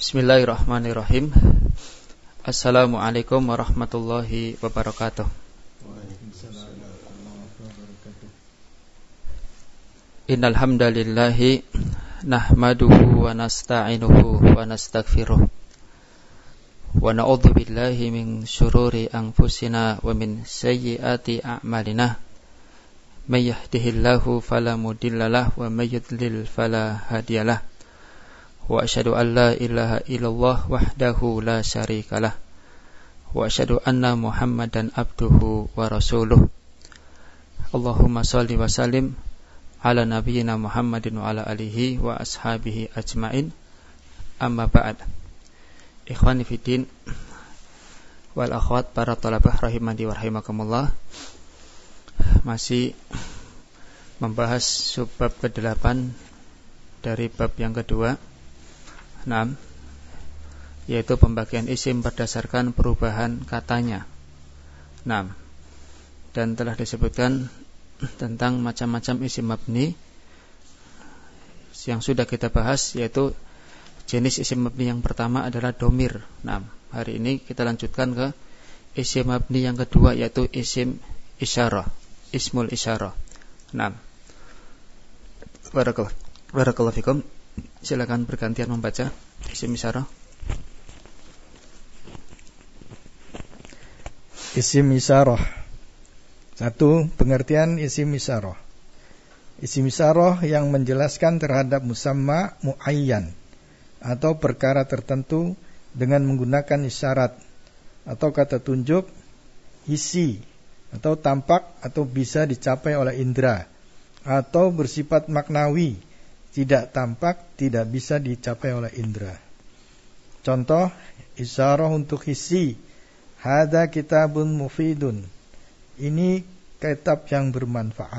Bismillahirrahmanirrahim. Assalamualaikum warahmatullahi wabarakatuh. Innal hamdalillahi nahmaduhu wa nasta'inuhu wa nastaghfiruh. Wa na'udzu billahi min syururi anfusina wa min sayyiati a'malina. May yahdihillahu fala mudhillalah wa may yudlil fala hadiyalah. Wa asyhadu an la ilaha illallah wahdahu la syarikalah. Wa asyhadu anna Muhammadan abduhu wa rasuluh. Allahumma shalli wa sallim ala nabiyyina Muhammadin wa ala alihi wa ashabihi ajmain. Amma ba'd. Ikhwani fiddin wal akhwat para thalabah rahimani wa rahimakumullah. Masih membahas subbab ke-8 dari bab yang kedua. 6, yaitu pembagian isim berdasarkan perubahan katanya. 6. Dan telah disebutkan tentang macam-macam isim mabni yang sudah kita bahas, yaitu jenis isim mabni yang pertama adalah domir. 6. Hari ini kita lanjutkan ke isim mabni yang kedua, yaitu isim isyarah, ismul isyarah. 6. Barakallahu fikum. Silakan bergantian membaca isim isyarah. Isim isyarah. 1. Pengertian isim isyarah. Isim isyarah yang menjelaskan terhadap musamma muayyan atau perkara tertentu dengan menggunakan isyarat atau kata tunjuk, hissi atau tampak atau bisa dicapai oleh indera, atau bersifat maknawi, tidak tampak, tidak bisa dicapai oleh indera. Contoh isyarah untuk hissi, hada kitabun mufidun, ini kitab yang bermanfaat.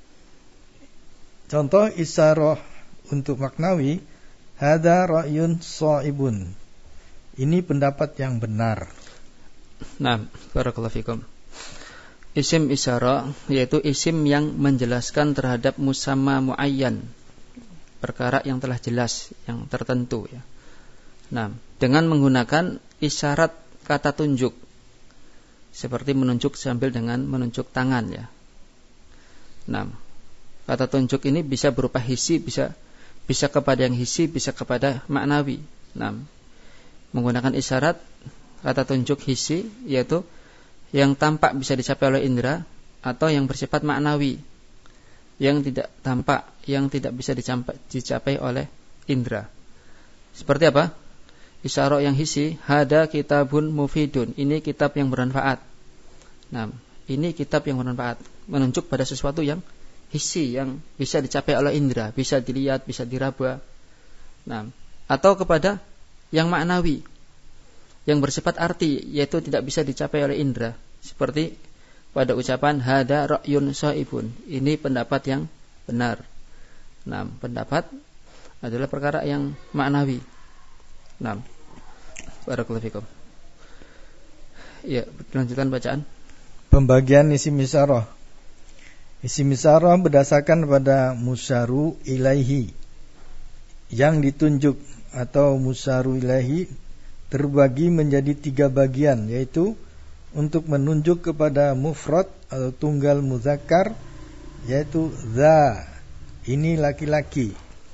Contoh isyarah untuk maknawi, hada ra'yun sha'ibun, ini pendapat yang benar. Nah, barakallahu fikum. Isim isyarah yaitu isim yang menjelaskan terhadap musamma muayyan, perkara yang telah jelas, yang tertentu ya. Nah, dengan menggunakan isyarat kata tunjuk, seperti menunjuk sambil dengan menunjuk tangan ya. Nah, kata tunjuk ini bisa berupa hissi, bisa kepada yang hissi, bisa kepada maknawi. Nah, menggunakan isyarat kata tunjuk hissi, yaitu yang tampak bisa dicapai oleh indera, atau yang bersifat maknawi, yang tidak tampak, yang tidak bisa dicapai oleh indera. Seperti apa? Isyarah yang hissi, hada kitabun mufidun, ini kitab yang bermanfaat. Nah, ini kitab yang bermanfaat, menunjuk pada sesuatu yang hissi, yang bisa dicapai oleh indera, bisa dilihat, bisa diraba. Nah, atau kepada yang maknawi, yang bersifat arti, yaitu tidak bisa dicapai oleh indera, seperti pada ucapan hada ra'yun sha'ibun, ini pendapat yang benar. Nah, pendapat adalah perkara yang maknawi. Nah, barakallahu fikum. Ya, lanjutkan bacaan. Pembagian isim isyarah. Isim isyarah berdasarkan pada musyaru ilaihi, yang ditunjuk atau musyaru ilaihi terbagi menjadi 3 bagian, yaitu untuk menunjuk kepada mufrad atau tunggal muzakkar, yaitu za, ini laki-laki.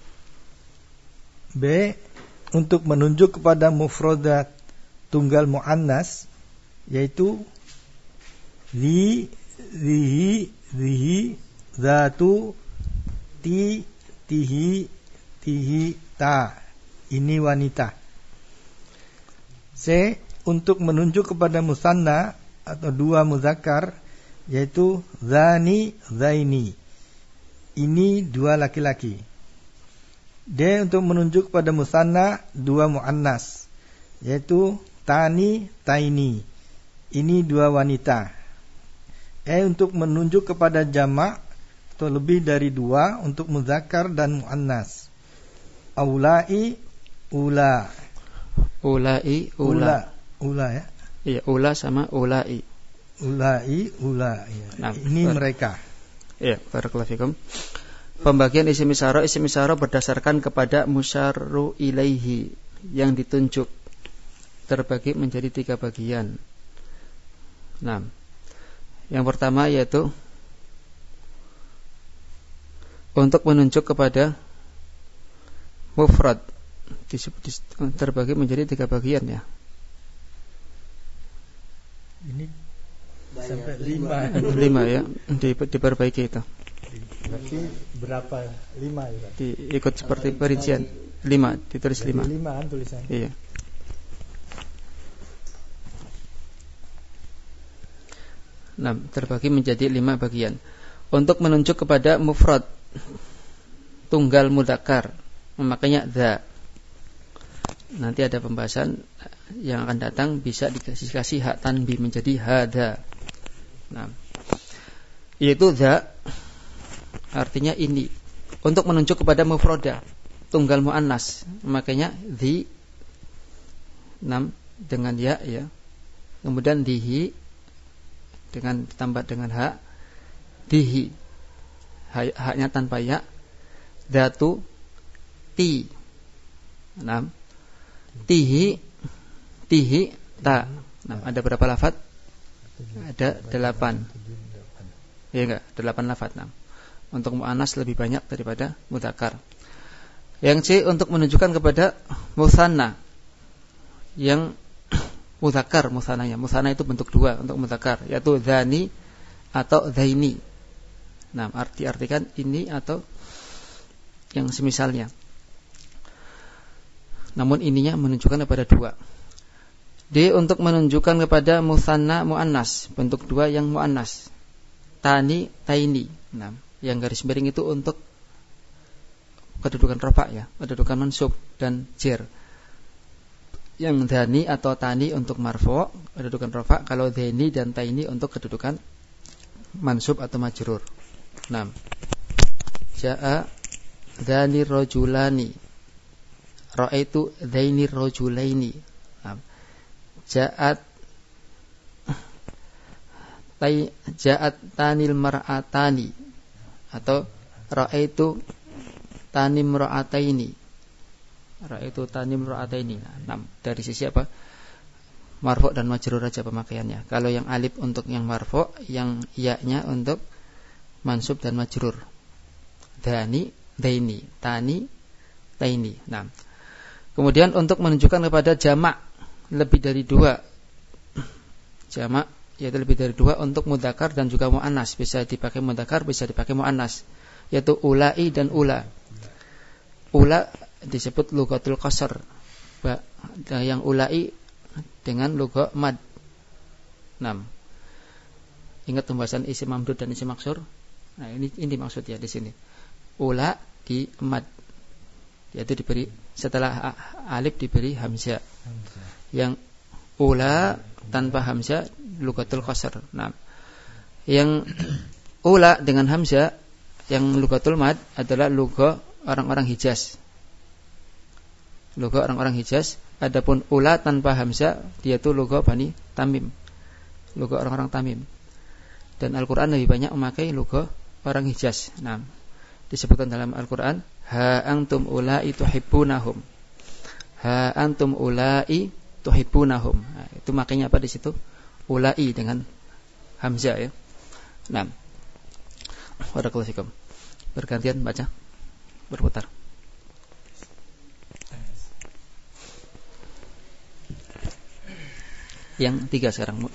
B. Untuk menunjuk kepada mufradat tunggal muannas, yaitu li, zihi, zihi, zatu, ti, tihi, tihi, ta, ini wanita. C. Untuk menunjuk kepada musanna atau 2 muzakkar, yaitu zani, zaini, ini 2 laki-laki. D. Untuk menunjuk kepada musanna 2 muannas, yaitu tani, taini, ini 2 wanita. E. Untuk menunjuk kepada jamak atau lebih dari 2 untuk muzakkar dan muannas, aulai, ula. Ulai, ula ya. Iya, ula sama ulai. Ulai, ula ya. Nah, ini mereka. Iya, barakallahu fikum. Pembagian isim isyarah berdasarkan kepada musyaru ilaihi, yang ditunjuk terbagi menjadi 3 bagian. Nah, yang pertama yaitu untuk menunjuk kepada mufrad terbagi menjadi 3 bagian ya. Ini sampai 5. 5 ya, diperbaiki itu. Berarti berapa? 5 ya? Ikut seperti perincian. 5, ditulis 5. 5 kan tulisannya. Iya. Nah, terbagi menjadi 5 bagian. Untuk menunjuk kepada mufrad tunggal mudzakkar, memakainya dza. Nanti ada pembahasan yang akan datang, bisa dikasih hak tanbih menjadi hadza. Nah, yaitu dza artinya ini. Untuk menunjuk kepada mufradah tunggal muannas, memakainya dzi. 6 dengan ya. Kemudian dihi dengan ditambah dengan hak, dihi haknya tanpa ya, datu ti. 6 tihi ta. Nah, ada berapa lafaz? Ada 8. Ya enggak? 8 lafaz. Nah, untuk muannas lebih banyak daripada mudzakkar. Yang C untuk menunjukkan kepada musanna yang mudzakkar, musannanya. Musanna itu bentuk 2 untuk mudzakkar, yaitu dzani atau dzaini. Nah, artikan ini atau yang semisalnya. Namun ininya menunjukkan kepada 2. D untuk menunjukkan kepada musanna muannas, bentuk 2 yang muannas. Tani, taini. Nah, yang garis miring itu untuk kedudukan rafa ya, kedudukan mansub dan jer. Yang dani atau tani untuk marfu, kedudukan rafa. Kalau deni dan taini untuk kedudukan mansub atau majrur. 6. Jaa dzani rajulani, ra'aitu dzaini rajulaini. Ja'at tanil mar'atani atau ra'aitu tanim ra'ataini. Ra'aitu tanim ra'ataini. Nah, dari sisi apa? Marfu dan majrur aja pemakaiannya. Kalau yang alif untuk yang marfu, yang ya-nya untuk mansub dan majrur. Dani, daini, tani, taini. Nah, kemudian untuk menunjukkan kepada jamak lebih dari 2, jamak yaitu lebih dari 2 untuk mudzakkar dan juga muannas, bisa dipakai mudzakkar, bisa dipakai muannas, yaitu ulai dan ula. Ula disebut lughatul qasr, yang ulai dengan lugha mad. 6. Ingat pembahasan isim mamdud dan isim maksur? Nah, ini maksudnya di sini. Ula di mad, yaitu diberi setelah alif diberi hamzah. Yang ula tanpa hamzah lughatul qasr. Nah, yang ula dengan hamzah yang lughatul mad adalah lugha orang-orang Hijaz. Lugha orang-orang Hijaz. Adapun ula tanpa hamzah dia itu lugha Bani Tamim. Lugha orang-orang Tamim. Dan Al-Qur'an lebih banyak memakai lugha orang Hijaz. Nah, disebutkan dalam Al-Qur'an, ha antum ulai tuhibbunahum. Ha antum ulai tuhibbunahum. Nah, itu makanya apa di situ? Ulai dengan hamzah ya. Nah, barakallahu fikum. Bergantian baca, berputar. Yang 3 sekarang.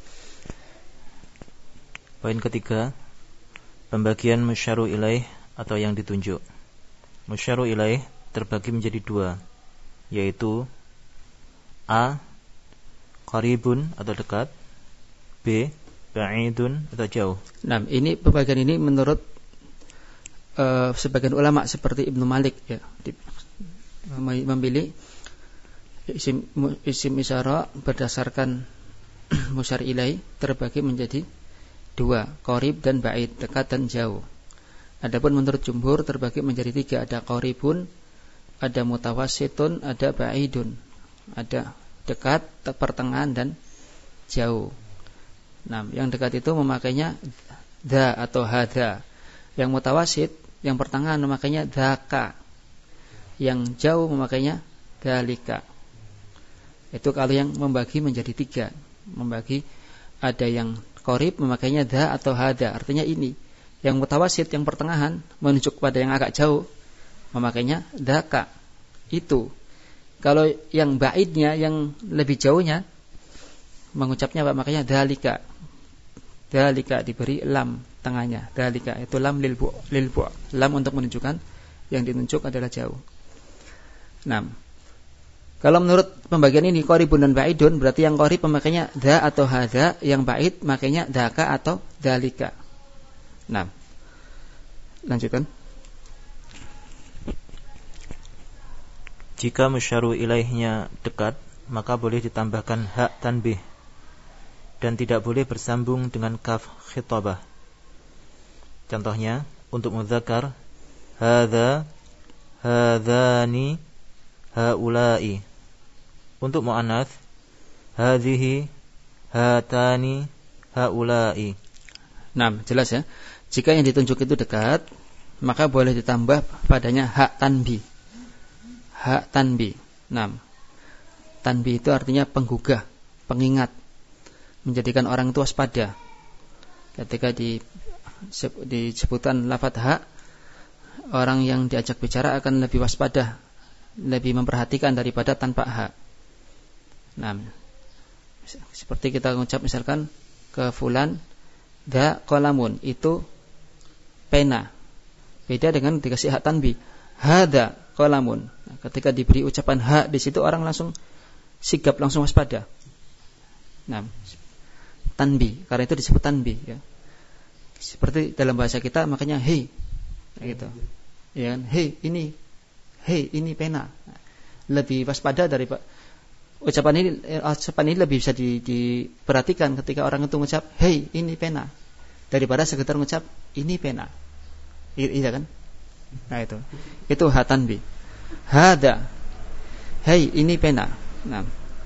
Poin ketiga, pembagian musyaru ilaih atau yang ditunjuk. Musyaru ilaih terbagi menjadi 2, yaitu A. Qaribun atau dekat, B. Ba'idun atau jauh. Nah, ini pembagian ini menurut sebagian ulama seperti Ibnu Malik ya, memilih isim isyara berdasarkan musyar ilaih terbagi menjadi 2, qarib dan ba'id, dekat dan jauh. Adapun menurut jumhur terbagi menjadi 3, ada qaribun, ada mutawassitun, ada ba'idun. Ada dekat, pertengahan dan jauh. Nah, yang dekat itu memakainya dha atau hadha. Yang mutawassit, yang pertengahan memakainya dhaka. Yang jauh memakainya dalika. Itu kalau yang membagi menjadi 3. Membagi ada yang qorib memakainya dha atau hada, artinya ini. Yang mutawasit, yang pertengahan, menunjuk pada yang agak jauh, memakainya daka. Itu. Kalau yang baidnya, yang lebih jauhnya, mengucapnya apa? Makanya dalika. Dalika diberi lam tengahnya. Dalika itu lam lil bu'. Lam untuk menunjukkan yang ditunjuk adalah jauh. 6. Kalau menurut pembagian ini qoribun dan baidun, berarti yang qorib memakainya dha atau hadza, yang baid makainya daka atau dalika. 6. Lanjutkan. Jika musyaru ilaihnya dekat, maka boleh ditambahkan hak tanbih dan tidak boleh bersambung dengan kaf khitabah. Contohnya, untuk mudzakkar hadza, hadzani, haula'i. Untuk muannats hadhihi, hatani, haula'i. Nah, jelas ya. Jika yang ditunjuk itu dekat, maka boleh ditambah padanya hak tanbih. Hak tanbih. 6. Tanbih itu artinya penggugah, pengingat, menjadikan orang itu waspada. Ketika disebutkan lafaz hak, orang yang diajak bicara akan lebih waspada, lebih memperhatikan daripada tanpa hak. Nah, seperti kita mengucap misalkan ke fulan da qalamun, itu pena. Beda dengan dikasih hak tanbih. Hada qalamun. Nah, ketika diberi ucapan hak di situ orang langsung sigap, langsung waspada. Nah, tanbih, karena itu disebut tanbih ya. Seperti dalam bahasa kita makanya hey gitu. Ya kan? Hey ini pena. Lebih waspada daripada ucapan ini lebih bisa diperhatikan ketika orang itu mengucap hey ini pena daripada sekedar mengucap ini pena. Iya kan? Nah itu hak tanbih. Hada, hey ini pena. Nah,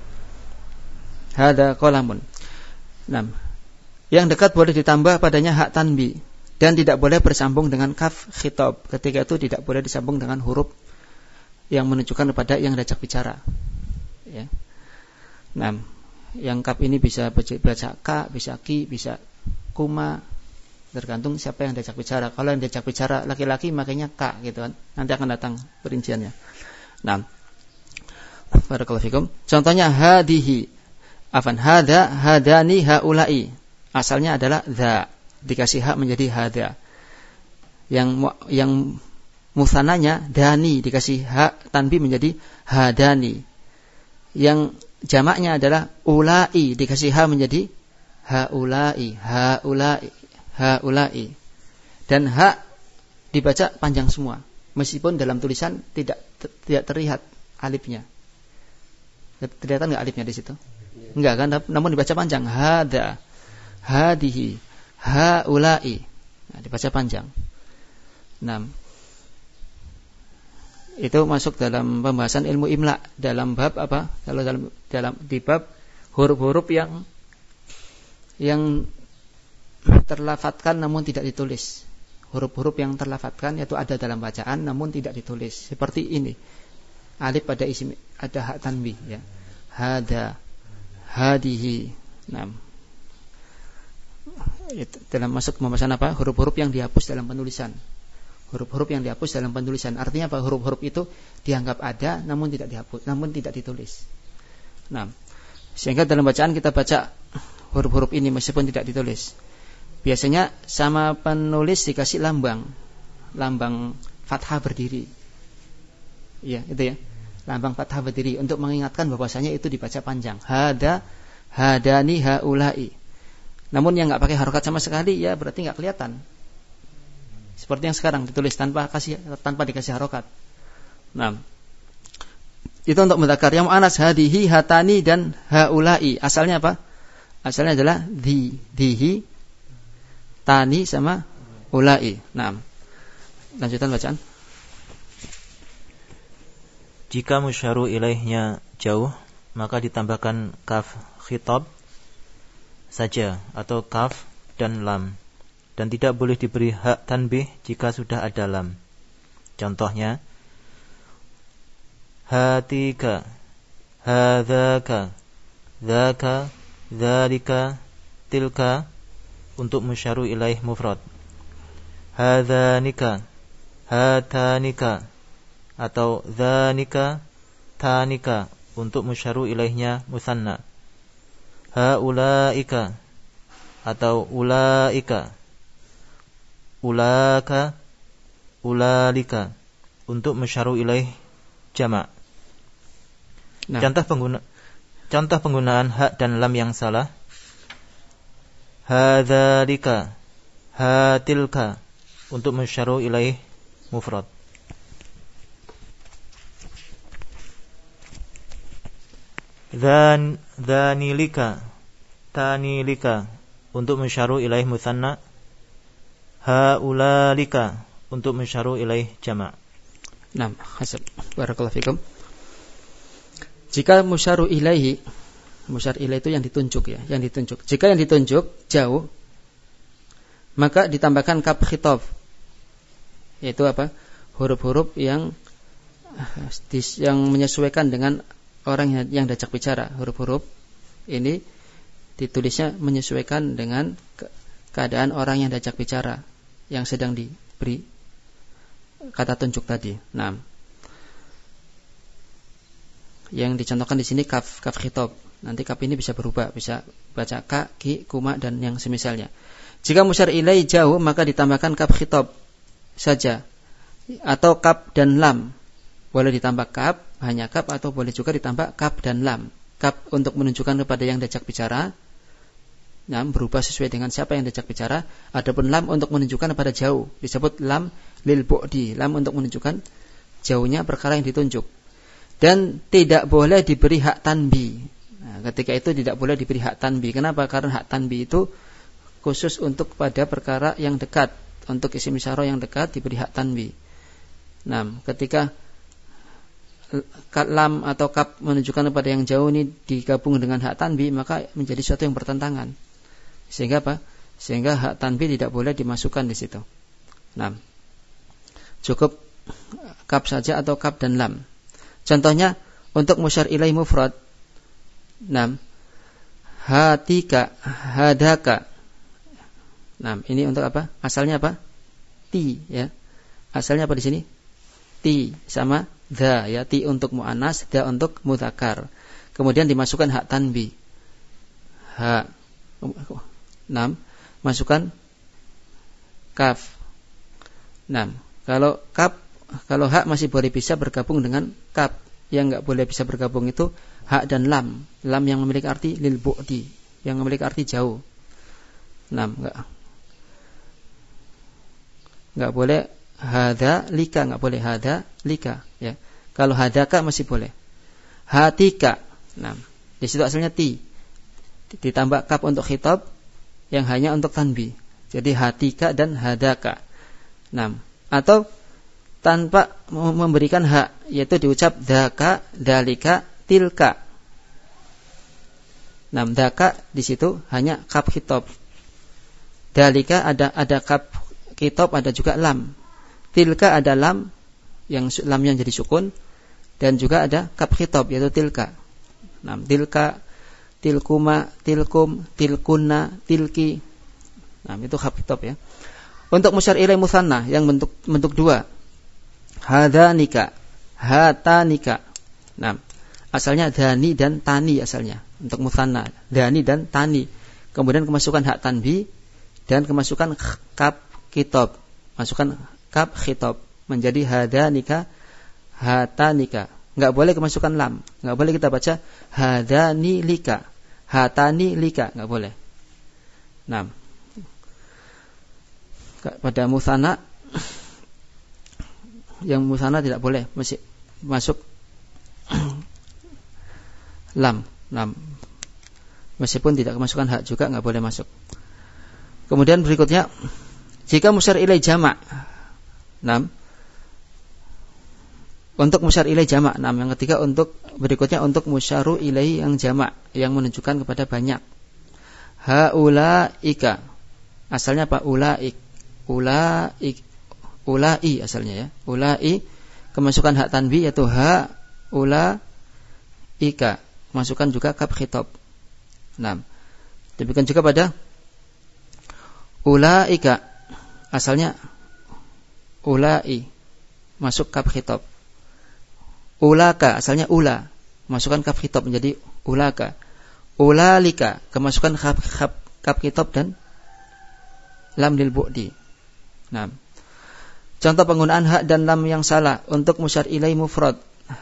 hada qalamun. Nah, yang dekat boleh ditambah padanya hak tanbih dan tidak boleh bersambung dengan kaf khitab. Ketika itu tidak boleh disambung dengan huruf yang menunjukkan kepada yang diajak bicara. Ya. Nah, yang kaf ini bisa baca ka, bisa ki, bisa kuma, tergantung siapa yang diajak bicara. Kalau yang diajak bicara laki-laki makanya ka gitu kan. Nanti akan datang perinciannya. Nah, barakallahu fikum. Contohnya hadihi, afan hada, hadani, haula'i. Asalnya adalah dha, dikasih hak menjadi hada. Yang musananya dani, dikasih hak tanbih menjadi hadani. Yang jamaknya adalah ula'i, dikasih hak menjadi haula'i, haula'i. Dan hak dibaca panjang semua, meskipun dalam tulisan tidak terlihat alifnya. Kelihatan enggak alifnya di situ? Enggak kan, namun dibaca panjang. Hada, hadihi, haula'i. Nah, dibaca panjang. 6. Itu masuk dalam pembahasan ilmu imla, dalam bab apa? Kalau di bab huruf-huruf yang terlafatkan namun tidak ditulis. Huruf-huruf yang terlafatkan yaitu ada dalam bacaan namun tidak ditulis. Seperti ini. Alif pada isim ada hak tanbih ya. Hada, hadihi. Nah, dalam masuk pembahasan apa? Huruf-huruf yang dihapus dalam penulisan. Huruf-huruf yang dihapus dalam penulisan. Artinya apa? Huruf-huruf itu dianggap ada namun tidak dihapus, namun tidak ditulis. Nah, sehingga dalam bacaan kita baca huruf-huruf ini meskipun tidak ditulis. Biasanya sama penulis dikasih lambang fathah berdiri. Iya, itu ya. Lambang fathah berdiri untuk mengingatkan bahwasanya itu dibaca panjang. Hada, hadani, haula'i. Namun yang enggak pakai harokat sama sekali ya berarti enggak kelihatan. Seperti yang sekarang ditulis tanpa dikasih harokat. Nah, itu untuk mudzakkar. Yang muannas hadihi, hatani dan haula'i. Asalnya apa? Asalnya adalah dihi, tani sama ula'i. Nah, lanjutan bacaan. Jika musyaru ilaihnya jauh, maka ditambahkan kaf khitab saja atau kaf dan lam. Dan tidak boleh diberi hak tanbih jika sudah ada lam. Contohnya, hatika, hadzaka, dzaka, dzalika, tilka untuk musyaru ilaih mufrad. Hadzanika, hatanika atau dzanika, tanika untuk musyaru ilaihnya musanna. Haulaika atau ulaika, ulaka, ulalika untuk musyaru ilaih jamak. Contoh penggunaan ha dan lam yang salah. Hadzalika, hatilka untuk musyaru ilaih mufrad. Dzanilika, tanilika untuk musyaru ilaih musanna. Haulalika untuk musyaru ilaih jamak. Naam, hasab. Barakallahu fikum. Jika musyaru ilaihi, musyar ilaih itu yang ditunjuk ya, yang ditunjuk. Jika yang ditunjuk jauh, maka ditambahkan kaf khitab. Yaitu apa? Huruf-huruf yang menyesuaikan dengan orang yang diajak bicara. Huruf-huruf ini ditulisnya menyesuaikan dengan keadaan orang yang diajak bicara yang sedang diberi kata tunjuk tadi. Nah, yang dicontohkan di sini kaf khitab. Nanti kaf ini bisa berubah, bisa baca ka, ki, kuma dan yang semisalnya. Jika musyar ilaih jauh, maka ditambahkan kaf khitab saja atau kaf dan lam. Boleh ditambah kaf, hanya kaf, atau boleh juga ditambah kaf dan lam. Kaf untuk menunjukkan kepada yang diajak bicara, nah, berubah sesuai dengan siapa yang diajak bicara. Adapun lam untuk menunjukkan kepada jauh, disebut lam lil bu'di, lam untuk menunjukkan jauhnya perkara yang ditunjuk. Dan tidak boleh diberi hak tanbi. Nah, ketika itu tidak boleh diberi hak tanbi. Kenapa? Karena hak tanbi itu khusus untuk pada perkara yang dekat. Untuk isim isyarah yang dekat diberi hak tanbi. Nah, ketika lam atau kaf menunjukkan kepada yang jauh ini digabung dengan hak tanbi, maka menjadi sesuatu yang bertentangan. Sehingga apa? Sehingga hak tanbi tidak boleh dimasukkan di situ. Nah, cukup kaf saja atau kaf dan lam. Contohnya untuk musyar ilaih mufrad. Nah, hatika, hadaka. Nah, ini untuk apa? Asalnya apa? Ti, ya. Asalnya apa di sini? Ti sama dha, ya. Ti untuk muannas, dha untuk mudzakkar. Kemudian dimasukkan hak tanbi. Ha. 6. Masukkan kaf. 6. Kalau hak masih boleh bisa bergabung dengan kaf. Yang enggak boleh bisa bergabung itu hak dan lam. Lam yang memiliki arti lil bu'di, yang memiliki arti jauh. 6. Enggak boleh hadza lika, enggak boleh hadza lika, ya. Kalau hadaka masih boleh. Hatika. 6. Di situ asalnya ti. Ditambah kaf untuk khitab yang hanya untuk tanbi. Jadi hatika dan hadaka. 6. Atau tanpa memberikan hak, yaitu diucap daka, dalika, tilka. 6. Daka di situ hanya kaf khitab. Dalika ada kaf khitab, ada juga lam. Tilka ada lam yang jadi sukun, dan juga ada kaf khitab yaitu tilka. 6. Tilka, tilkuma, tilkum, tilkunna, tilki. Nah, itu kaf khitab ya. Untuk musyar ilaih musanna yang bentuk dua. Hadzanika, hatanika. Nah, asalnya dhani dan tani asalnya untuk musanna, dhani dan tani. Kemudian kemasukan hak tanbi dan kemasukan kaf khitab. Masukkan kaf khitab menjadi hadzanika, hatanika. Enggak boleh kemasukan lam. Enggak boleh kita baca hadzani lika, hatani lika, enggak boleh. Nah, pada musanna, yang musanna tidak boleh masuk lam. Meskipun tidak kemasukan hak juga enggak boleh masuk. Kemudian berikutnya, jika musyar ilaih jamak. 6. Untuk musyar ilaih jamak. 6. Yang ketiga berikutnya untuk musyaru ilaih yang jamak, yang menunjukkan kepada banyak. Haulaika. Asalnya apa? Ulai asalnya ya. Ulai kemasukan hak tanbi yaitu ha ulaika, masukkan juga kaf khitab. Nah, demikian juga pada ulaika, asalnya ulai, masuk kaf khitab. Ulaka, asalnya ula, masukkan kaf khitab menjadi ulaka. Ulalika, kemasukan kaf khitab dan lam lil bu'di. Nah, contoh penggunaan hak dan lam yang salah untuk musyar ilai mufrad.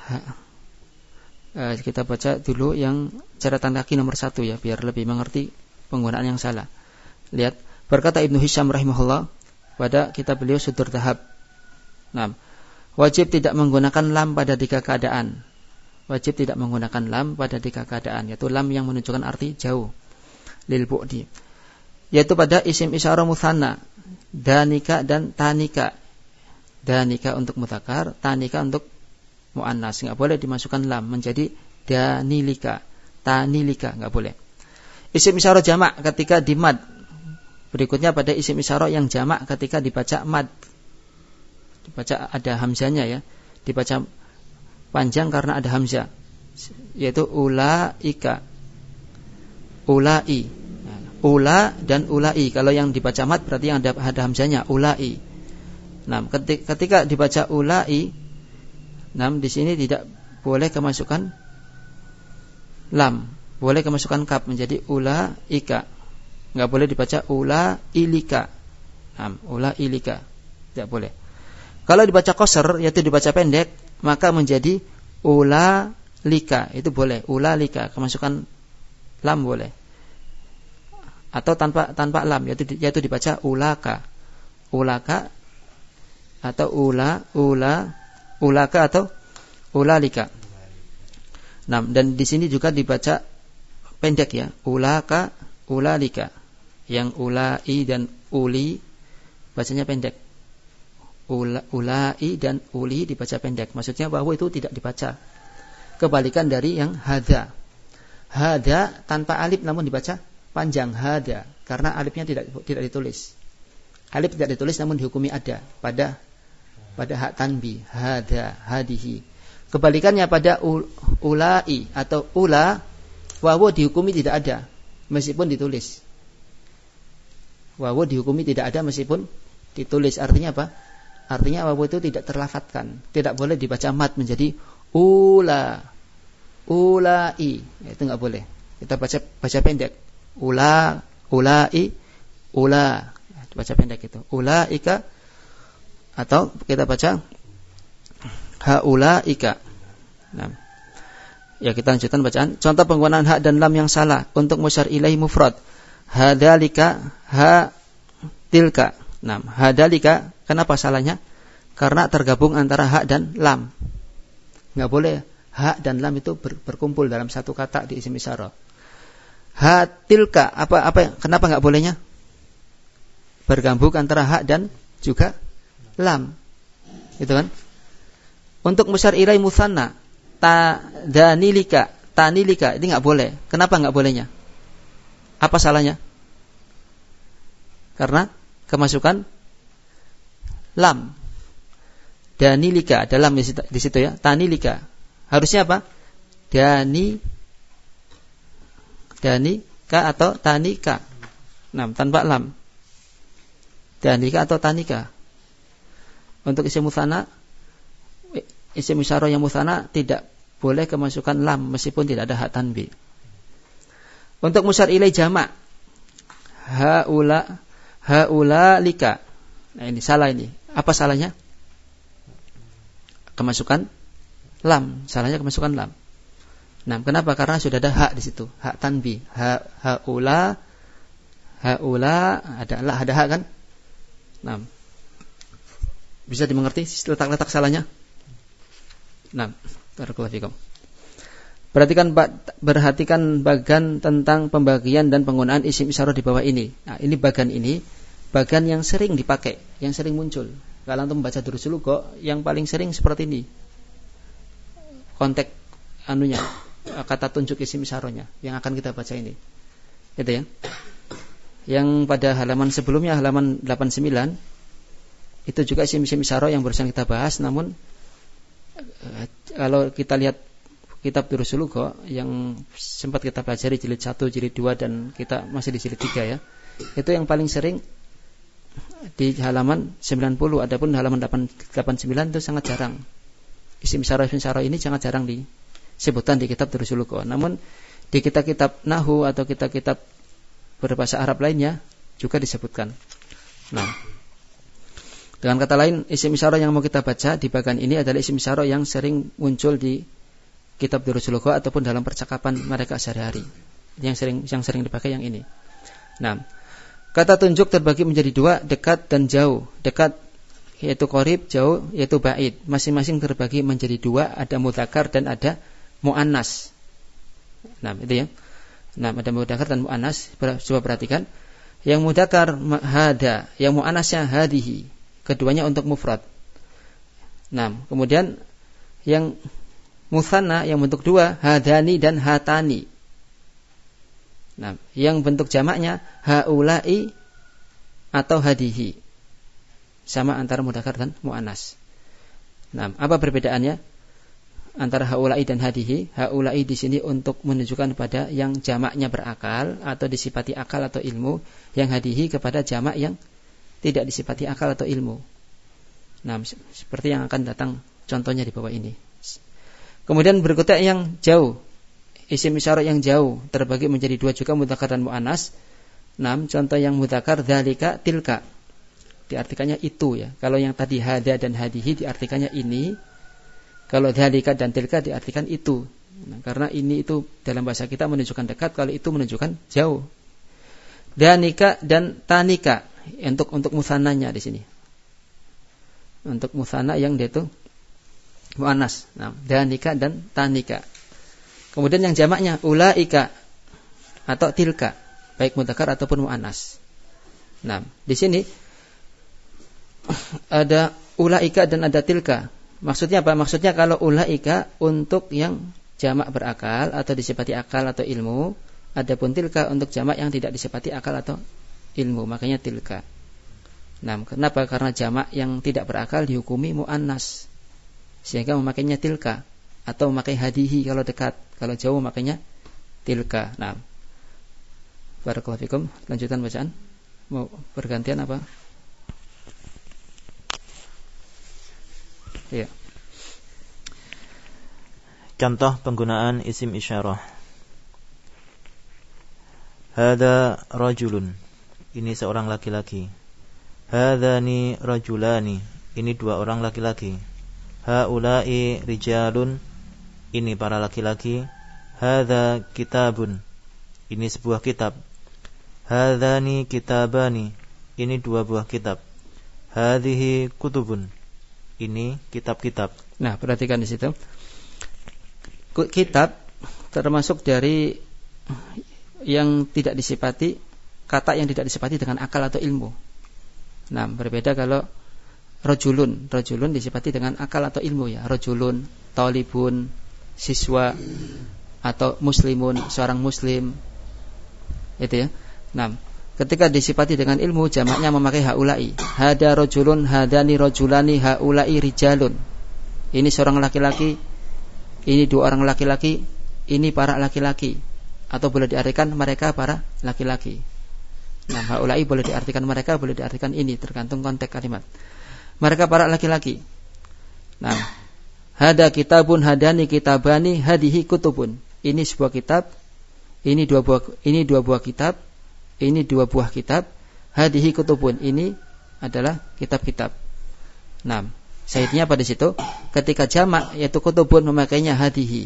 Kita baca dulu yang catatan kaki nomor 1 ya, biar lebih mengerti penggunaan yang salah. Lihat, berkata Ibnu Hisham rahimahullah pada kitab beliau Sudur Dhahab. Nah, wajib tidak menggunakan lam pada 3 keadaan. Wajib tidak menggunakan lam pada 3 keadaan, yaitu lam yang menunjukkan arti jauh lil bu'di, yaitu pada isim isyarah mutsanna, danika dan tanika. Danika untuk mudzakkar, tanika untuk muannas. Enggak boleh dimasukkan lam menjadi danilika, tanilika, enggak boleh. Isim isyarah jamak ketika di mad. Berikutnya pada isim isyarah yang jamak ketika dibaca mad. Dibaca ada hamzanya ya. Dibaca panjang karena ada hamzah, yaitu ulaika, ulai. Ula dan ulai. Kalau yang dibaca mat berarti yang ada hamzanya, ulai. Nah, ketika dibaca ulai, nah di sini tidak boleh kemasukan lam, boleh kemasukan kaf menjadi ulaika. Enggak boleh dibaca ulailika. Nah, ulailika tidak boleh. Kalau dibaca qasr, yaitu dibaca pendek, maka menjadi ulalika, itu boleh. Ulalika, kemasukan lam boleh. Atau tanpa lam, yaitu dibaca ulaka, ulaka atau ulaka atau ulalika. Nah, dan di sini juga dibaca pendek ya, ulaka, ulalika. Yang ulai dan uli bacanya pendek. Ulai dan uli dibaca pendek. Maksudnya bahwa itu tidak dibaca. Kebalikan dari yang hadza. Hadza tanpa alif namun dibaca panjang, hada, karena alifnya tidak ditulis. Alif tidak ditulis namun dihukumi ada pada hak tanbi, hada, hadihi. Kebalikannya pada ulai atau ula, wawu dihukumi tidak ada meskipun ditulis. Wawu dihukumi tidak ada meskipun ditulis. Artinya apa? Artinya wawu itu tidak terlafadzkan, tidak boleh dibaca mat menjadi ulai. Itu enggak boleh. Kita baca pendek. Ulai, baca pendek itu. Ulaika, atau kita baca haulaika. Nah, ya kita lanjutkan bacaan. Contoh penggunaan hak dan lam yang salah untuk musyar ilaih mufrad. Hadalika, tilka. Nah, hadalika, kenapa salahnya? Karena tergabung antara hak dan lam. Enggak boleh hak dan lam itu berkumpul dalam satu kata di isim isyarah. Hatilka, apa kenapa enggak bolehnya? Bergabung antara hak dan juga lam. Gitu kan? Untuk musyar ilai mutsanna, tanilika, ini enggak boleh. Kenapa enggak bolehnya? Apa salahnya? Karena kemasukan lam. Danilika, ada lam di situ ya. Tanilika. Harusnya apa? Danika atau tanika. Nah, tanpa lam. Danika atau tanika. Untuk isim mutsanna, isim isyarah yang mutsanna tidak boleh kemasukan lam meskipun tidak ada hak tanbih. Untuk musyar ilai jamak, haulalika. Nah, ini salah ini. Apa salahnya? Kemasukan lam. Salahnya kemasukan lam. Nah, kenapa? Karena sudah ada hak di situ, hak tanbih. Haula, ada hak kan? Nah, bisa dimengerti letak-letak salahnya? Nah, barakallahu fikum. Perhatikan bagian tentang pembagian dan penggunaan isim isyarah di bawah ini. Nah, ini bagian yang sering dipakai, yang sering muncul. Kalau untuk membaca Durusul Lugha, yang paling sering seperti ini. Konteks kata tunjuk isim isyarahnya yang akan kita baca ini. Itu ya. Yang pada halaman sebelumnya, halaman 89, itu juga isim isyarah yang barusan kita bahas, namun kalau kita lihat kitab Durusul Lugha yang sempat kita pelajari jilid 1, jilid 2 dan kita masih di jilid 3 ya. Itu yang paling sering di halaman 90, adapun halaman 89 itu sangat jarang. Isim isyarah ini sangat jarang disebutkan di kitab Durusul Lugha. Namun di kitab-kitab nahwu atau kitab-kitab berbahasa Arab lainnya juga disebutkan. Nah, dengan kata lain, isim isyarah yang mau kita baca di bagian ini adalah isim isyarah yang sering muncul di kitab Durusul Lugha ataupun dalam percakapan mereka sehari-hari. Yang sering dipakai yang ini. Nah, kata tunjuk terbagi menjadi dua, dekat dan jauh. Dekat yaitu qarib, jauh yaitu ba'id. Masing-masing terbagi menjadi dua, ada mudzakkar dan ada muannas. Nah, itu ya. Nah, ada mudzakkar dan muannas. Coba perhatikan. Yang mudzakkar hada, yang muannasnya hadihi. Keduanya untuk mufrad. Nah, kemudian yang mutsanna yang bentuk dua, hadani dan hatani. Nah, yang bentuk jamaknya haula'i atau hadihi. Sama antara mudzakkar dan muannas. Nah, apa perbedaannya antara haula'i dan hadihi? Haula'i di sini untuk menunjukkan pada yang jamaknya berakal atau disifati akal atau ilmu, yang hadihi kepada jamak yang tidak disifati akal atau ilmu. Nah, seperti yang akan datang contohnya di bawah ini. Kemudian berikutnya yang jauh. Isim isyarah yang jauh terbagi menjadi dua juga, mudzakkar dan muannas. 6. Contoh yang mudzakkar dzalika, tilka. Diartikannya itu ya. Kalau yang tadi hada dan hadihi diartikannya ini. Kalau dzalika dan tilka diartikan itu. Nah, karena ini itu dalam bahasa kita menunjukkan dekat, kalau itu menunjukkan jauh. Danika dan tanika untuk musannanya di sini. Untuk musanna yang dia itu muannas. Nah, danika dan tanika. Kemudian yang jamaknya ulaika atau tilka, baik mudzakkar ataupun muannas. Nah, di sini ada ulaika dan ada tilka. Maksudnya apa? Maksudnya kalau ulaika untuk yang jamak berakal atau disifati akal atau ilmu, adapun tilka untuk jamak yang tidak disifati akal atau ilmu, makanya tilka. Nah, kenapa? Karena jamak yang tidak berakal dihukumi muannas, sehingga memakainya tilka, atau memakai hadihi kalau dekat, kalau jauh makanya tilka. Nah, barakallahu fikum. Lanjutan bacaan. Mau bergantian apa? Iya. Contoh penggunaan isim isyarah. Hada rajulun. Ini seorang laki-laki. Hadani rajulani. Ini dua orang laki-laki. Haula'i rijalun. Ini para laki-laki. Hadza kitabun. Ini sebuah kitab. Hadzani kitabani. Ini dua buah kitab. Hadhihi kutubun. Ini kitab-kitab. Nah, perhatikan di situ. Kitab termasuk dari yang tidak disifati, kata yang tidak disifati dengan akal atau ilmu. Nah, berbeda kalau rajulun disifati dengan akal atau ilmu ya. Rajulun, talibun, siswa, atau muslimun, seorang muslim. Itu ya. Nah, ketika disifati dengan ilmu, jamaknya memakai haula'i. Hada rajulun, hadani rajulani, haula'i rijalun. Ini seorang laki-laki, ini dua orang laki-laki, ini para laki-laki. Atau boleh diartikan mereka para laki-laki. Nah, haula'i boleh diartikan mereka, boleh diartikan ini, tergantung konteks kalimat. Mereka para laki-laki. Nah, hada kitabun, hadani kitabani, hadihi kutubun. Ini sebuah kitab, ini dua buah kitab, ini dua buah kitab, hadihi kutubun. Ini adalah kitab-kitab. Nah, syahidnya pada situ ketika jamak yaitu kutubun memakainya hadihi.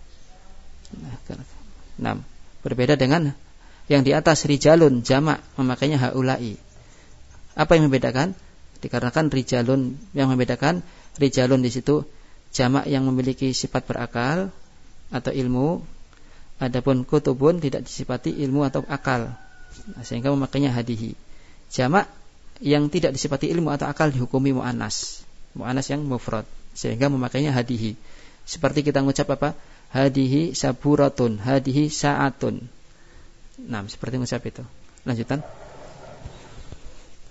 Nah, berbeda dengan yang di atas rijalun jamak memakainya haula'i. Apa yang membedakan? Dikarenakan rijalun yang membedakan, rijalun di situ jamak yang memiliki sifat berakal atau ilmu, adapun kutubun tidak disifati ilmu atau akal. Nah, sehingga memakainya hadihi. Jamak yang tidak disifati ilmu atau akal dihukumi muannas. Muannas yang mufrad, sehingga memakainya hadihi. Seperti kita mengucap apa? Hadihi saburatun, hadihi sa'atun. Nah, seperti mengucap itu. Lanjutan.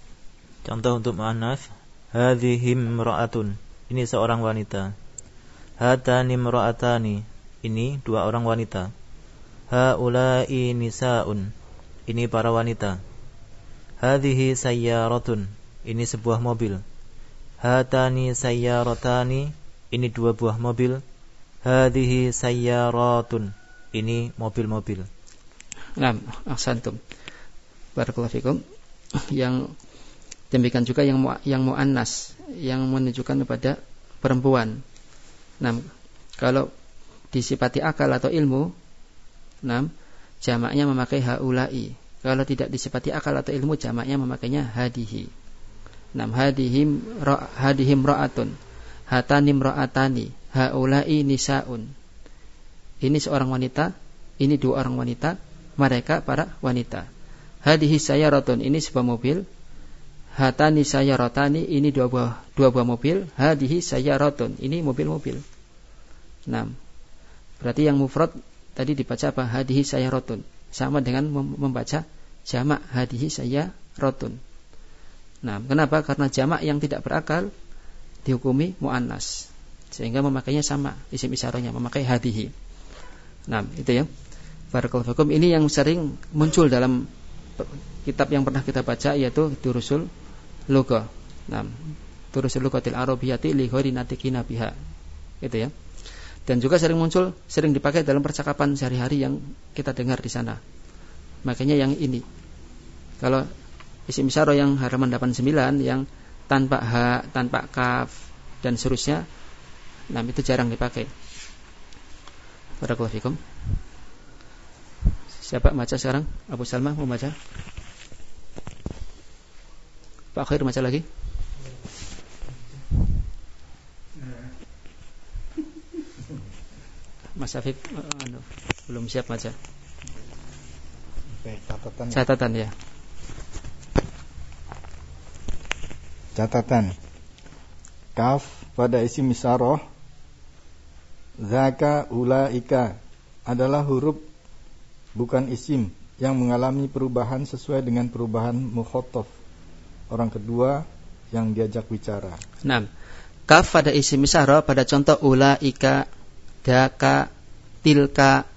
Contoh untuk muannas, hadhihi imra'atun. Ini seorang wanita. Hatani imra'atani, ini dua orang wanita. Haula'i nisaun, ini para wanita. Hadhihi sayyaratun, ini sebuah mobil. Hatani sayyaratani, ini dua buah mobil. Hadhihi sayyaratun, ini mobil-mobil. Naam, ahsantum. Barakallahu fikum. Yang demikian juga yang muannas, yang menunjukkan kepada perempuan. Naam, kalau disifati akal atau ilmu, naam, jamaknya memakai haula'i. Kalau tidak disifati akal atau ilmu, jamaknya memakainya hadihi. Naam, hadihim ra'atun, hatanim ra'atani, haula'i nisaun. Ini seorang wanita, ini dua orang wanita, mereka para wanita. Hadihi sayyaratun, ini sebuah mobil. Hatani sayyaratani, ini dua buah mobil. Hadihi sayyaratun, ini mobil-mobil. Naam. Berarti yang mufrad tadi dibaca apa? Hadihi sayyaratun. Sama dengan membaca jamak hadihi sayyaratun. Nah, kenapa? Karena jamak yang tidak berakal dihukumi muannas, sehingga memakainya sama, isim isyarahnya memakai hadihi. Nah, itu ya. Barakallahu fikum. Ini yang sering muncul dalam kitab yang pernah kita baca, yaitu Durusul Lughah. Nah, Durusul Lughatil Arabiyyati li ghairi natiqina biha. Itu ya. Dan juga sering muncul, sering dipakai dalam percakapan sehari-hari yang kita dengar di sana. Makanya yang ini, kalau isim isyarah yang halaman 89 yang tanpa ha, tanpa kaf dan seterusnya, nah itu jarang dipakai. Barakallahu fikum. Siapa baca sekarang? Abu Salma mau baca? Pak Khair baca lagi? Mas Afif belum siap baca. Catatan ya. Catatan. Kaf pada isim isyarah zaka ulaika adalah huruf bukan isim yang mengalami perubahan sesuai dengan perubahan mukhatab, orang kedua yang diajak bicara. 6. Kaf pada isim isyarah pada contoh ulaika, daka, tilka,